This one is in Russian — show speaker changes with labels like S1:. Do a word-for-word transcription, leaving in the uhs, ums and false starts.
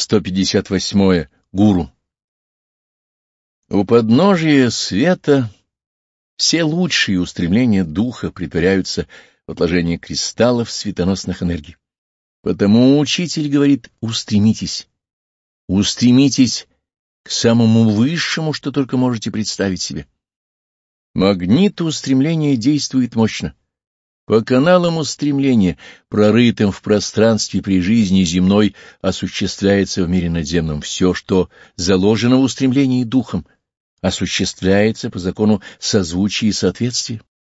S1: сто пятьдесят восьмое. Гуру. У подножия света все лучшие устремления духа претворяются в отложение кристаллов светоносных энергий. Потому учитель говорит: устремитесь, устремитесь к самому высшему, что только можете представить себе. Магнит устремления действует мощно. По каналам устремления, прорытым в пространстве при жизни земной, осуществляется в мире надземном все, что заложено в устремлении духом, осуществляется по закону созвучия и соответствия.